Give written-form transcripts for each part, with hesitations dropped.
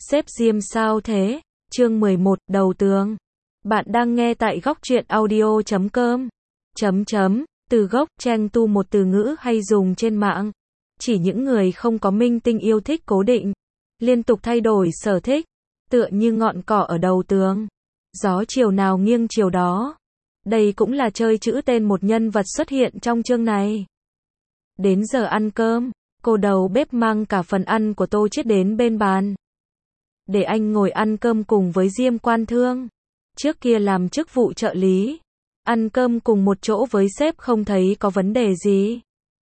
Sếp Diêm sao thế? Chương 11, đầu tường. Bạn đang nghe tại góc truyện audio.com. Từ gốc, trang tu một từ ngữ hay dùng trên mạng. Chỉ những người không có minh tinh yêu thích cố định, liên tục thay đổi sở thích, tựa như ngọn cỏ ở đầu tường. Gió chiều nào nghiêng chiều đó. Đây cũng là chơi chữ tên một nhân vật xuất hiện trong chương này. Đến giờ ăn cơm, cô đầu bếp mang cả phần ăn của Tô Chiết đến bên bàn. Để anh ngồi ăn cơm cùng với Diêm Quan Thương. Trước kia làm chức vụ trợ lý, ăn cơm cùng một chỗ với sếp không thấy có vấn đề gì.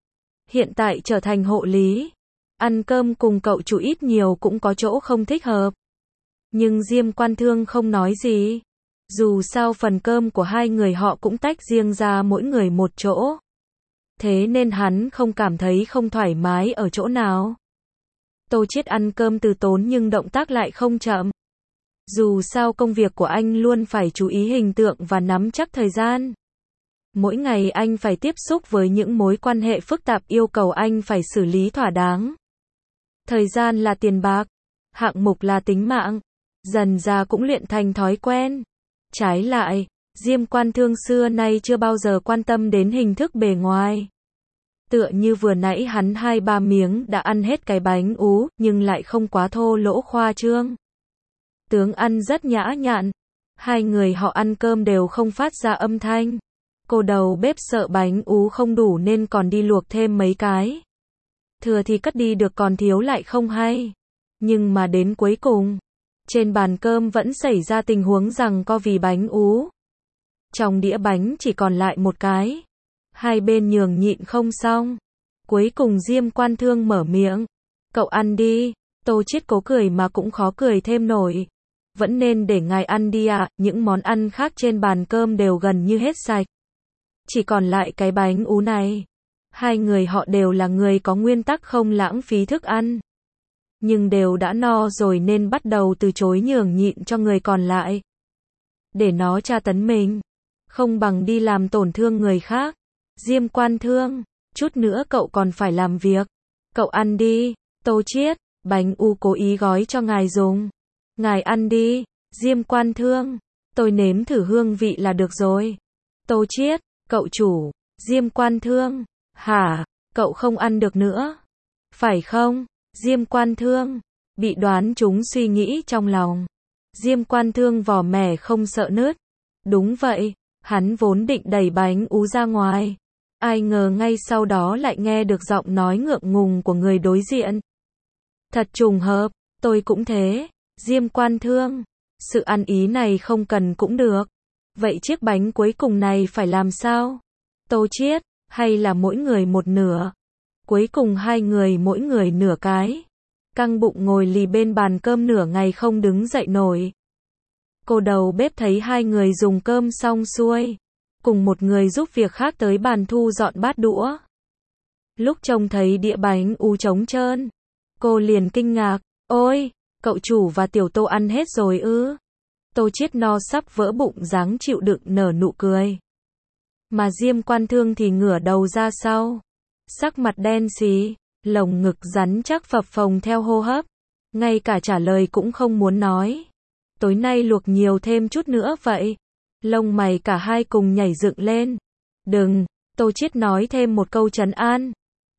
Hiện tại trở thành hộ lý, ăn cơm cùng cậu chủ ít nhiều cũng có chỗ không thích hợp. Nhưng Diêm Quan Thương không nói gì. Dù sao phần cơm của hai người họ cũng tách riêng ra mỗi người một chỗ. Thế nên hắn không cảm thấy không thoải mái ở chỗ nào. Tô Chiết ăn cơm từ tốn nhưng động tác lại không chậm. Dù sao công việc của anh luôn phải chú ý hình tượng và nắm chắc thời gian. Mỗi ngày anh phải tiếp xúc với những mối quan hệ phức tạp yêu cầu anh phải xử lý thỏa đáng. Thời gian là tiền bạc, hạng mục là tính mạng. Dần ra cũng luyện thành thói quen. Trái lại, Diêm Quan Thương xưa nay chưa bao giờ quan tâm đến hình thức bề ngoài. Tựa như vừa nãy hắn 2-3 miếng đã ăn hết cái bánh ú, nhưng lại không quá thô lỗ khoa trương. Tướng ăn rất nhã nhặn. Hai người họ ăn cơm đều không phát ra âm thanh. Cô đầu bếp sợ bánh ú không đủ nên còn đi luộc thêm mấy cái. Thừa thì cất đi được còn thiếu lại không hay. Nhưng mà đến cuối cùng, trên bàn cơm vẫn xảy ra tình huống rằng co vì bánh ú. Trong đĩa bánh chỉ còn lại một cái. Hai bên nhường nhịn không xong. Cuối cùng Diêm Quan Thương mở miệng. Cậu ăn đi. Tô Chiết cố cười mà cũng khó cười thêm nổi. Vẫn nên để ngài ăn đi ạ. Những món ăn khác trên bàn cơm đều gần như hết sạch. Chỉ còn lại cái bánh ú này. Hai người họ đều là người có nguyên tắc không lãng phí thức ăn. Nhưng đều đã no rồi nên bắt đầu từ chối nhường nhịn cho người còn lại. Để nó tra tấn mình. Không bằng đi làm tổn thương người khác. Diêm Quan Thương, chút nữa cậu còn phải làm việc. Cậu ăn đi. Tô Chiết, bánh ú cố ý gói cho ngài dùng. Ngài ăn đi. Diêm Quan Thương, tôi nếm thử hương vị là được rồi. Tô Chiết, cậu chủ. Diêm Quan Thương, hả, cậu không ăn được nữa. Phải không? Diêm Quan Thương, bị đoán trúng suy nghĩ trong lòng. Diêm Quan Thương vò mẻ không sợ nứt. Đúng vậy, hắn vốn định đẩy bánh ú ra ngoài. Ai ngờ ngay sau đó lại nghe được giọng nói ngượng ngùng của người đối diện. Thật trùng hợp, tôi cũng thế. Diêm Quan Thương, sự ăn ý này không cần cũng được. Vậy chiếc bánh cuối cùng này phải làm sao? Tô Chiết, hay là mỗi người một nửa? Cuối cùng hai người mỗi người nửa cái. Căng bụng ngồi lì bên bàn cơm nửa ngày không đứng dậy nổi. Cô đầu bếp thấy hai người dùng cơm xong xuôi. Cùng một người giúp việc khác tới bàn thu dọn bát đũa. Lúc trông thấy đĩa bánh ú trống trơn, cô liền kinh ngạc. Ôi, cậu chủ và tiểu Tô ăn hết rồi ư? Tô Chiết no sắp vỡ bụng dáng chịu đựng nở nụ cười. Mà Diêm Quan Thương thì ngửa đầu ra sau. Sắc mặt đen xì, lồng ngực rắn chắc phập phồng theo hô hấp. Ngay cả trả lời cũng không muốn nói. Tối nay luộc nhiều thêm chút nữa vậy. Lông mày cả hai cùng nhảy dựng lên. Đừng, Tô Chiết nói thêm một câu trấn an.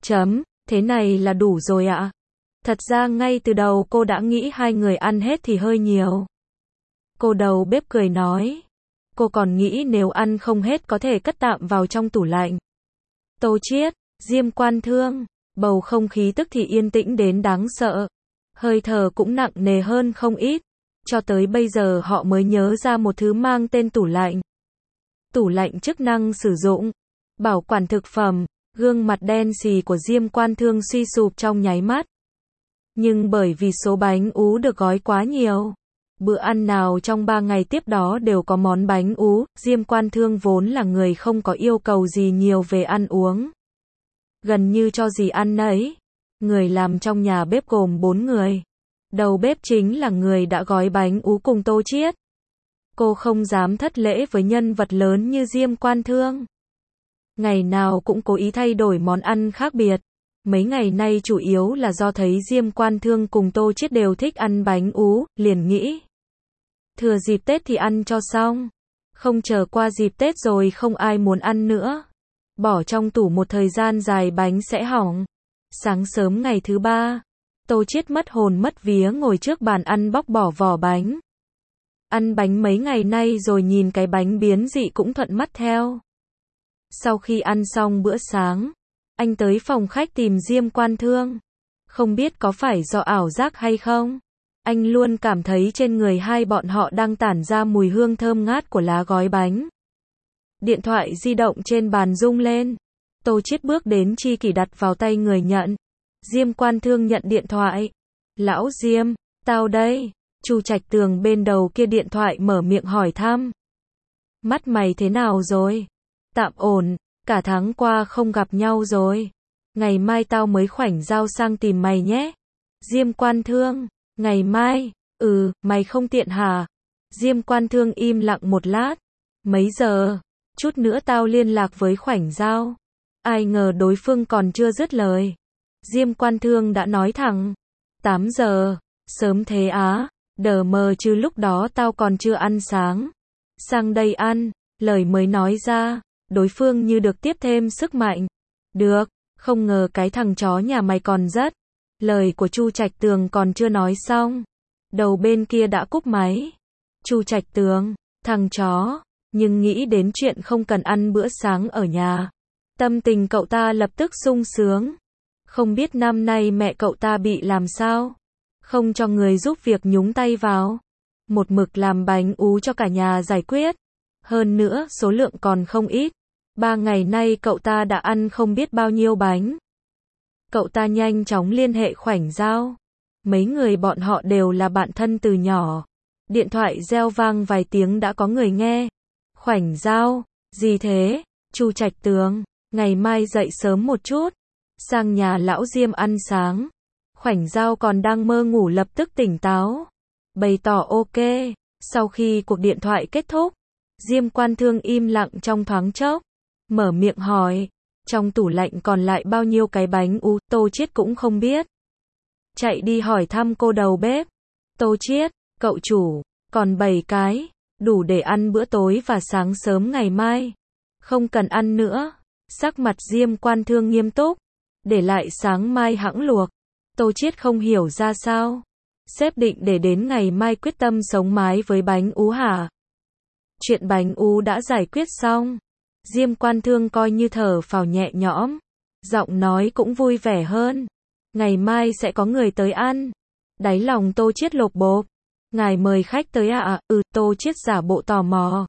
Thế này là đủ rồi ạ. Thật ra ngay từ đầu cô đã nghĩ hai người ăn hết thì hơi nhiều. Cô đầu bếp cười nói. Cô còn nghĩ nếu ăn không hết có thể cất tạm vào trong tủ lạnh. Tô Chiết, Diêm Quan Thương, bầu không khí tức thì yên tĩnh đến đáng sợ. Hơi thở cũng nặng nề hơn không ít. Cho tới bây giờ họ mới nhớ ra một thứ mang tên tủ lạnh. Tủ lạnh chức năng sử dụng, bảo quản thực phẩm. Gương mặt đen xì của Diêm Quan Thương suy sụp trong nháy mắt. Nhưng bởi vì số bánh ú được gói quá nhiều, bữa ăn nào trong 3 ngày tiếp đó đều có món bánh ú. Diêm Quan Thương vốn là người không có yêu cầu gì nhiều về ăn uống. Gần như cho gì ăn nấy. Người làm trong nhà bếp gồm 4 người. Đầu bếp chính là người đã gói bánh ú cùng Tô Chiết. Cô không dám thất lễ với nhân vật lớn như Diêm Quan Thương. Ngày nào cũng cố ý thay đổi món ăn khác biệt. Mấy ngày nay chủ yếu là do thấy Diêm Quan Thương cùng Tô Chiết đều thích ăn bánh ú, liền nghĩ. Thừa dịp Tết thì ăn cho xong. Không chờ qua dịp Tết rồi không ai muốn ăn nữa. Bỏ trong tủ một thời gian dài bánh sẽ hỏng. Sáng sớm ngày thứ 3, Tô Chiết mất hồn mất vía ngồi trước bàn ăn bóc bỏ vỏ bánh. Ăn bánh mấy ngày nay rồi nhìn cái bánh biến dị cũng thuận mắt theo. Sau khi ăn xong bữa sáng, anh tới phòng khách tìm Diêm Quan Thương. Không biết có phải do ảo giác hay không? Anh luôn cảm thấy trên người hai bọn họ đang tản ra mùi hương thơm ngát của lá gói bánh. Điện thoại di động trên bàn rung lên. Tô Chiết bước đến chi kỷ đặt vào tay người nhận. Diêm Quan Thương nhận điện thoại. Lão Diêm, tao đây. Chu Trạch Tường bên đầu kia điện thoại mở miệng hỏi thăm. Mắt mày thế nào rồi? Tạm ổn, cả tháng qua không gặp nhau rồi. Ngày mai tao mới khoảnh giao sang tìm mày nhé. Diêm Quan Thương, ngày mai, mày không tiện hả? Diêm Quan Thương im lặng một lát. Mấy giờ? Chút nữa tao liên lạc với khoảnh giao. Ai ngờ đối phương còn chưa dứt lời. Diêm Quan Thương đã nói thẳng. 8 giờ, sớm thế á, đờ mờ chứ lúc đó tao còn chưa ăn sáng. Sang đây ăn, lời mới nói ra, đối phương như được tiếp thêm sức mạnh. Được, không ngờ cái thằng chó nhà mày còn rất. Lời của Chu Trạch Tường còn chưa nói xong. Đầu bên kia đã cúp máy. Chu Trạch Tường, thằng chó, nhưng nghĩ đến chuyện không cần ăn bữa sáng ở nhà. Tâm tình cậu ta lập tức sung sướng. Không biết năm nay mẹ cậu ta bị làm sao? Không cho người giúp việc nhúng tay vào. Một mực làm bánh ú cho cả nhà giải quyết. Hơn nữa số lượng còn không ít. 3 ngày nay cậu ta đã ăn không biết bao nhiêu bánh. Cậu ta nhanh chóng liên hệ khoảnh giao. Mấy người bọn họ đều là bạn thân từ nhỏ. Điện thoại reo vang vài tiếng đã có người nghe. Khoảnh giao, gì thế? Chu Trạch Tường, ngày mai dậy sớm một chút. Sang nhà lão Diêm ăn sáng. Khoảnh giao còn đang mơ ngủ lập tức tỉnh táo. Bày tỏ ok. Sau khi cuộc điện thoại kết thúc, Diêm Quan Thương im lặng trong thoáng chốc. Mở miệng hỏi. Trong tủ lạnh còn lại bao nhiêu cái bánh ú? Tô Chiết cũng không biết. Chạy đi hỏi thăm cô đầu bếp. Tô Chiết, cậu chủ, còn 7 cái. Đủ để ăn bữa tối và sáng sớm ngày mai. Không cần ăn nữa. Sắc mặt Diêm Quan Thương nghiêm túc. Để lại sáng mai hãng luộc. Tô Chiết không hiểu ra sao. Sếp định để đến ngày mai quyết tâm sống mái với bánh ú hả? Chuyện bánh ú đã giải quyết xong. Diêm Quan Thương coi như thở phào nhẹ nhõm. Giọng nói cũng vui vẻ hơn. Ngày mai sẽ có người tới ăn. Đáy lòng Tô Chiết lột bột. Ngài mời khách tới ạ? Tô Chiết giả bộ tò mò.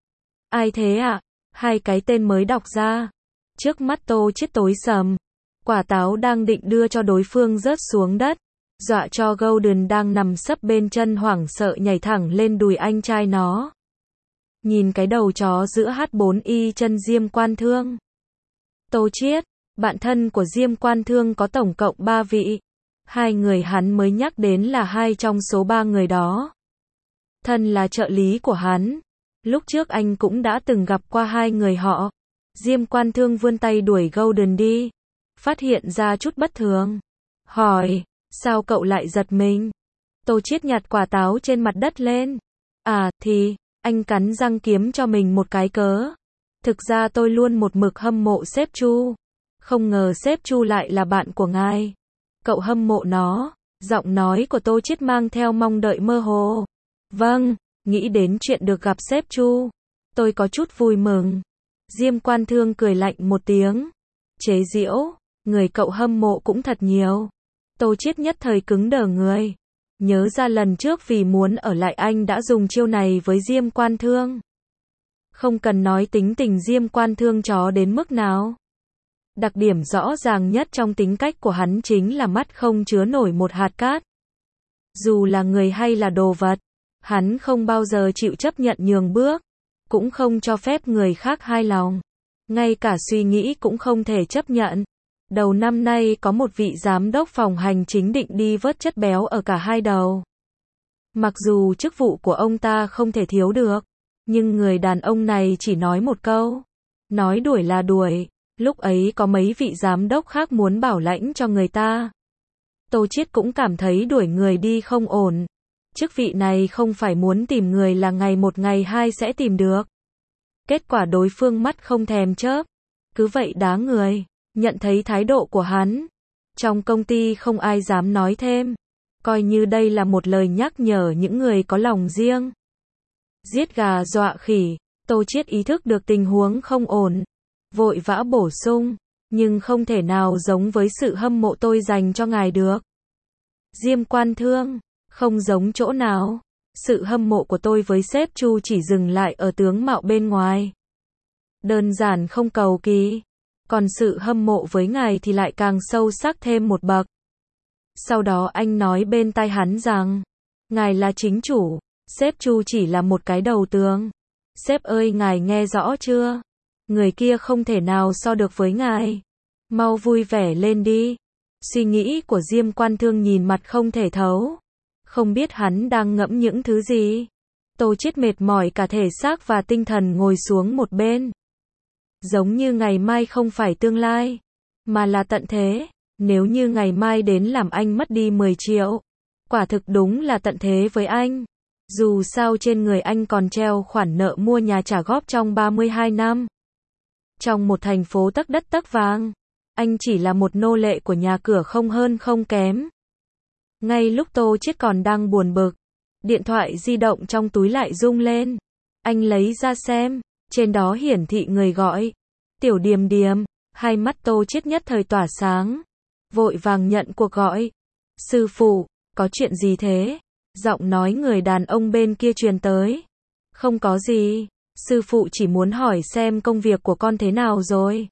Ai thế ạ? Hai cái tên mới đọc ra. Trước mắt Tô Chiết tối sầm. Quả táo đang định đưa cho đối phương rớt xuống đất. Dọa cho Golden đang nằm sấp bên chân hoảng sợ nhảy thẳng lên đùi anh trai nó. Nhìn cái đầu chó giữa H4Y chân Diêm Quan Thương. Tô Chiết, bạn thân của Diêm Quan Thương có tổng cộng 3 vị. 2 người hắn mới nhắc đến là 2 trong số 3 người đó. Thân là trợ lý của hắn. Lúc trước anh cũng đã từng gặp qua 2 người họ. Diêm Quan Thương vươn tay đuổi Golden đi. Phát hiện ra chút bất thường. Hỏi, sao cậu lại giật mình? Tô Chiết nhặt quả táo trên mặt đất lên. Thì, anh cắn răng kiếm cho mình một cái cớ. Thực ra tôi luôn một mực hâm mộ sếp Chu. Không ngờ sếp Chu lại là bạn của ngài. Cậu hâm mộ nó. Giọng nói của Tô Chiết mang theo mong đợi mơ hồ. Vâng, nghĩ đến chuyện được gặp sếp Chu. Tôi có chút vui mừng. Diêm Quan Thương cười lạnh một tiếng. Chế giễu, người cậu hâm mộ cũng thật nhiều. Tô Chiết nhất thời cứng đờ người. Nhớ ra lần trước vì muốn ở lại anh đã dùng chiêu này với Diêm Quan Thương. Không cần nói tính tình Diêm Quan Thương chó đến mức nào. Đặc điểm rõ ràng nhất trong tính cách của hắn chính là mắt không chứa nổi một hạt cát. Dù là người hay là đồ vật, hắn không bao giờ chịu chấp nhận nhường bước, cũng không cho phép người khác hài lòng. Ngay cả suy nghĩ cũng không thể chấp nhận. Đầu năm nay có một vị giám đốc phòng hành chính định đi vớt chất béo ở cả hai đầu. Mặc dù chức vụ của ông ta không thể thiếu được, nhưng người đàn ông này chỉ nói một câu. Nói đuổi là đuổi. Lúc ấy có mấy vị giám đốc khác muốn bảo lãnh cho người ta. Tô Chiết cũng cảm thấy đuổi người đi không ổn. Chức vị này không phải muốn tìm người là ngày một ngày hai sẽ tìm được. Kết quả đối phương mắt không thèm chớp, cứ vậy đá người. Nhận thấy thái độ của hắn, trong công ty không ai dám nói thêm, coi như đây là một lời nhắc nhở những người có lòng riêng. Giết gà dọa khỉ, Tô Chiết ý thức được tình huống không ổn, vội vã bổ sung, nhưng không thể nào giống với sự hâm mộ tôi dành cho ngài được. Diêm Quan Thương, không giống chỗ nào. Sự hâm mộ của tôi với sếp Chu chỉ dừng lại ở tướng mạo bên ngoài. Đơn giản không cầu kỳ. Còn sự hâm mộ với ngài thì lại càng sâu sắc thêm một bậc. Sau đó anh nói bên tai hắn rằng, ngài là chính chủ, sếp Chu chỉ là một cái đầu tướng. Sếp ơi, ngài nghe rõ chưa? Người kia không thể nào so được với ngài. Mau vui vẻ lên đi. Suy nghĩ của Diêm Quan Thương nhìn mặt không thể thấu. Không biết hắn đang ngẫm những thứ gì. Tô Chiết mệt mỏi cả thể xác và tinh thần ngồi xuống một bên. Giống như ngày mai không phải tương lai, mà là tận thế. Nếu như ngày mai đến làm anh mất đi 10 triệu, quả thực đúng là tận thế với anh. Dù sao trên người anh còn treo khoản nợ mua nhà trả góp trong 32 năm. Trong một thành phố tấc đất tấc vàng, anh chỉ là một nô lệ của nhà cửa không hơn không kém. Ngay lúc Tô Chiết còn đang buồn bực, điện thoại di động trong túi lại rung lên. Anh lấy ra xem, trên đó hiển thị người gọi. Tiểu Điềm Điềm, hai mắt Tô Chiết nhất thời tỏa sáng. Vội vàng nhận cuộc gọi. Sư phụ, có chuyện gì thế? Giọng nói người đàn ông bên kia truyền tới. Không có gì, sư phụ chỉ muốn hỏi xem công việc của con thế nào rồi.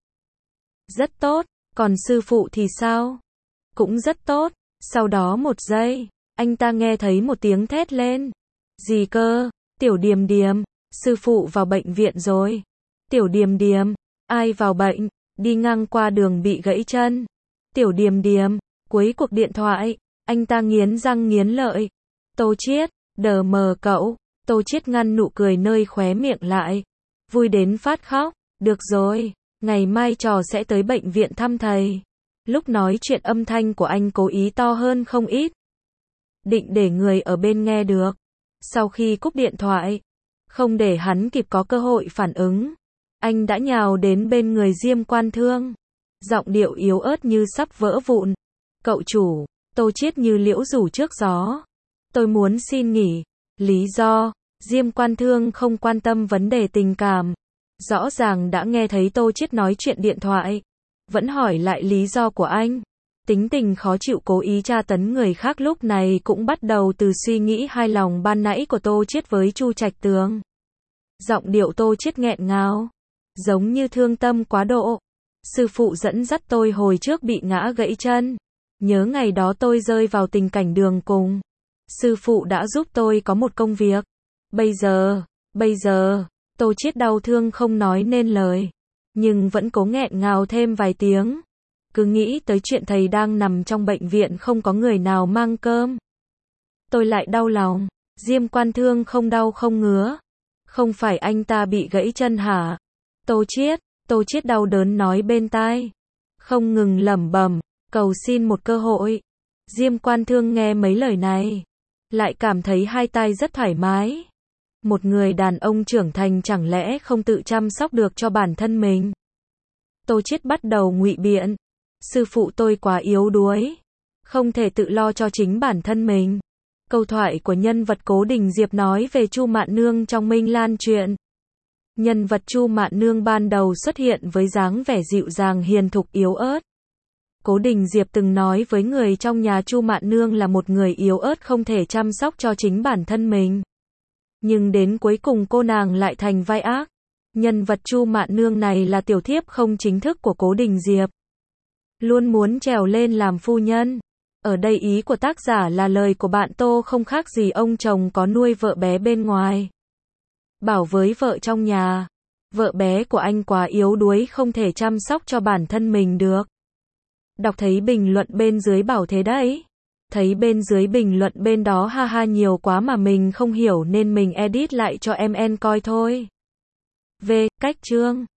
Rất tốt, còn sư phụ thì sao? Cũng rất tốt. Sau đó một giây, anh ta nghe thấy một tiếng thét lên. Gì cơ? Tiểu Điềm Điềm, sư phụ vào bệnh viện rồi. Tiểu Điềm Điềm, ai vào bệnh? Đi ngang qua đường bị gãy chân. Tiểu Điềm Điềm, cuối cuộc điện thoại, anh ta nghiến răng nghiến lợi. Tô Chiết, đờ mờ cậu. Tô Chiết ngăn nụ cười nơi khóe miệng lại. Vui đến phát khóc. Được rồi, ngày mai trò sẽ tới bệnh viện thăm thầy. Lúc nói chuyện âm thanh của anh cố ý to hơn không ít. Định để người ở bên nghe được. Sau khi cúp điện thoại, không để hắn kịp có cơ hội phản ứng, anh đã nhào đến bên người Diêm Quan Thương. Giọng điệu yếu ớt như sắp vỡ vụn. Cậu chủ, Tô Chiết như liễu rủ trước gió. Tôi muốn xin nghỉ. Lý do, Diêm Quan Thương không quan tâm vấn đề tình cảm. Rõ ràng đã nghe thấy Tô Chiết nói chuyện điện thoại. Vẫn hỏi lại lý do của anh. Tính tình khó chịu cố ý tra tấn người khác lúc này cũng bắt đầu từ suy nghĩ hai lòng ban nãy của Tô Chiết với Chu Trạch Tường. Giọng điệu Tô Chiết nghẹn ngào, giống như thương tâm quá độ. Sư phụ dẫn dắt tôi hồi trước bị ngã gãy chân. Nhớ ngày đó tôi rơi vào tình cảnh đường cùng. Sư phụ đã giúp tôi có một công việc. Bây giờ, Tô Chiết đau thương không nói nên lời. Nhưng vẫn cố nghẹn ngào thêm vài tiếng. Cứ nghĩ tới chuyện thầy đang nằm trong bệnh viện không có người nào mang cơm. Tôi lại đau lòng. Diêm Quan Thương không đau không ngứa. Không phải anh ta bị gãy chân hả? Tô Chiết đau đớn nói bên tai. Không ngừng lẩm bẩm, cầu xin một cơ hội. Diêm Quan Thương nghe mấy lời này, lại cảm thấy hai tai rất thoải mái. Một người đàn ông trưởng thành chẳng lẽ không tự chăm sóc được cho bản thân mình? Tô Chiết bắt đầu ngụy biện. Sư phụ tôi quá yếu đuối, không thể tự lo cho chính bản thân mình. Câu thoại của nhân vật Cố Đình Diệp nói về Chu Mạn Nương trong Minh Lan truyện. Nhân vật Chu Mạn Nương ban đầu xuất hiện với dáng vẻ dịu dàng hiền thục yếu ớt. Cố Đình Diệp từng nói với người trong nhà Chu Mạn Nương là một người yếu ớt không thể chăm sóc cho chính bản thân mình. Nhưng đến cuối cùng cô nàng lại thành vai ác. Nhân vật Chu Mạn Nương này là tiểu thiếp không chính thức của Cố Đình Diệp. Luôn muốn trèo lên làm phu nhân. Ở đây ý của tác giả là lời của bạn Tô không khác gì ông chồng có nuôi vợ bé bên ngoài. Bảo với vợ trong nhà, vợ bé của anh quá yếu đuối không thể chăm sóc cho bản thân mình được. Đọc thấy bình luận bên dưới bảo thế đấy. Thấy bên dưới bình luận bên đó ha ha nhiều quá mà mình không hiểu nên mình edit lại cho em coi thôi. Cách chương